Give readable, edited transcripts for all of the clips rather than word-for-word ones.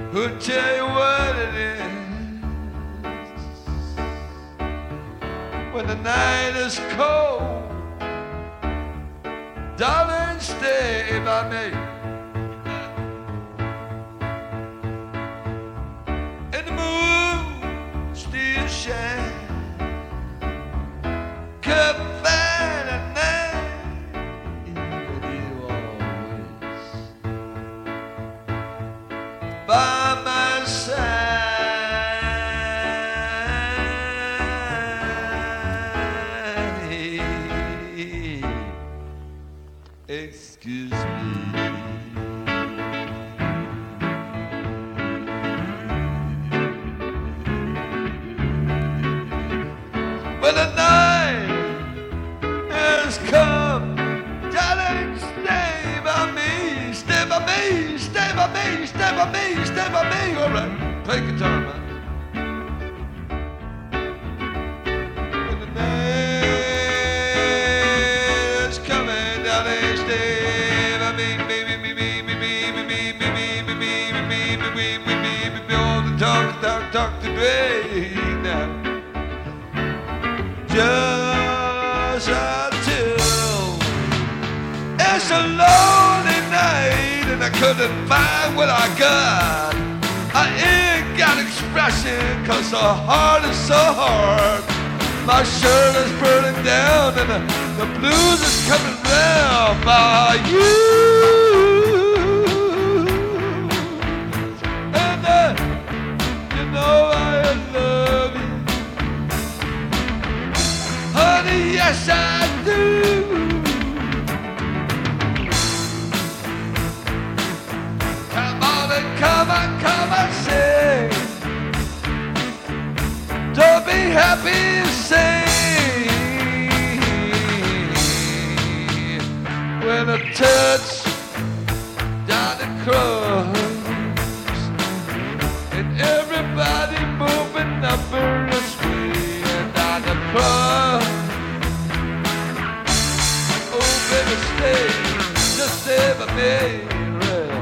who'll tell you what it is when the night is cold. Darling, stay by me. And the moon still shines. Cup fine at night, with you always by my side. Excuse me. When the night has come, darling, stay by me, stay by me, stay by me, stay by me, stay by me. All right, play guitar, man. When the night is coming, darling, stay by me, baby, me, me, me, me, me, me, me, me, me, me, me, me, me, me, me, me, all the talk to Dre now. Just until it's a lonely night and I couldn't find what I got. I ain't got expression cause the heart is so hard. My shirt is burning down and the blues is coming round by you. And you know I love you. Honey, yes I do. Come on and come and sing. Don't be happy and sing. When I touch down the cross and everybody moving up this way and down the cross. Baby, stay, just stay by me, real.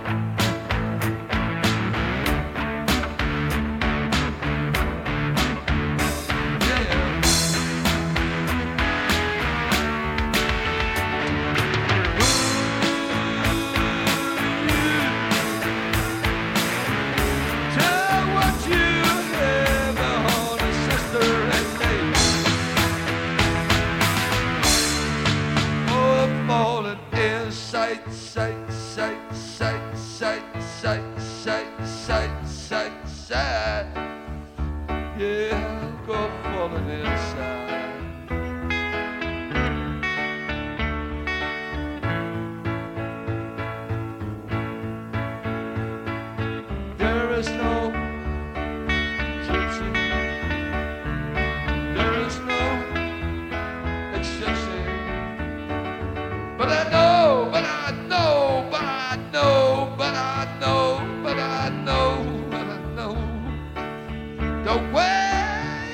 Yeah. Tell what you have on a sister and me. Falling in sight, sight, sight, sight, sight, sight, sight, sight, sight, sight. Yeah, go falling inside. There is no teaching. There is no exception. But I know, but I know, but I know, but I know, but I know, but I know the way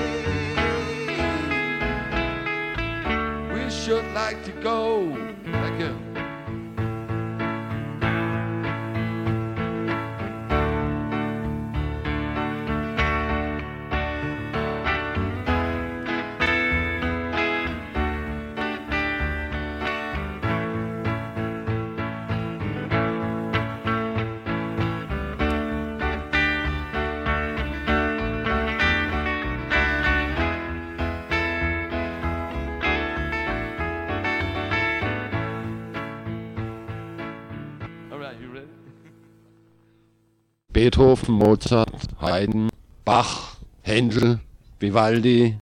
we should like to go. Thank you. Beethoven, Mozart, Haydn, Bach, Händel, Vivaldi,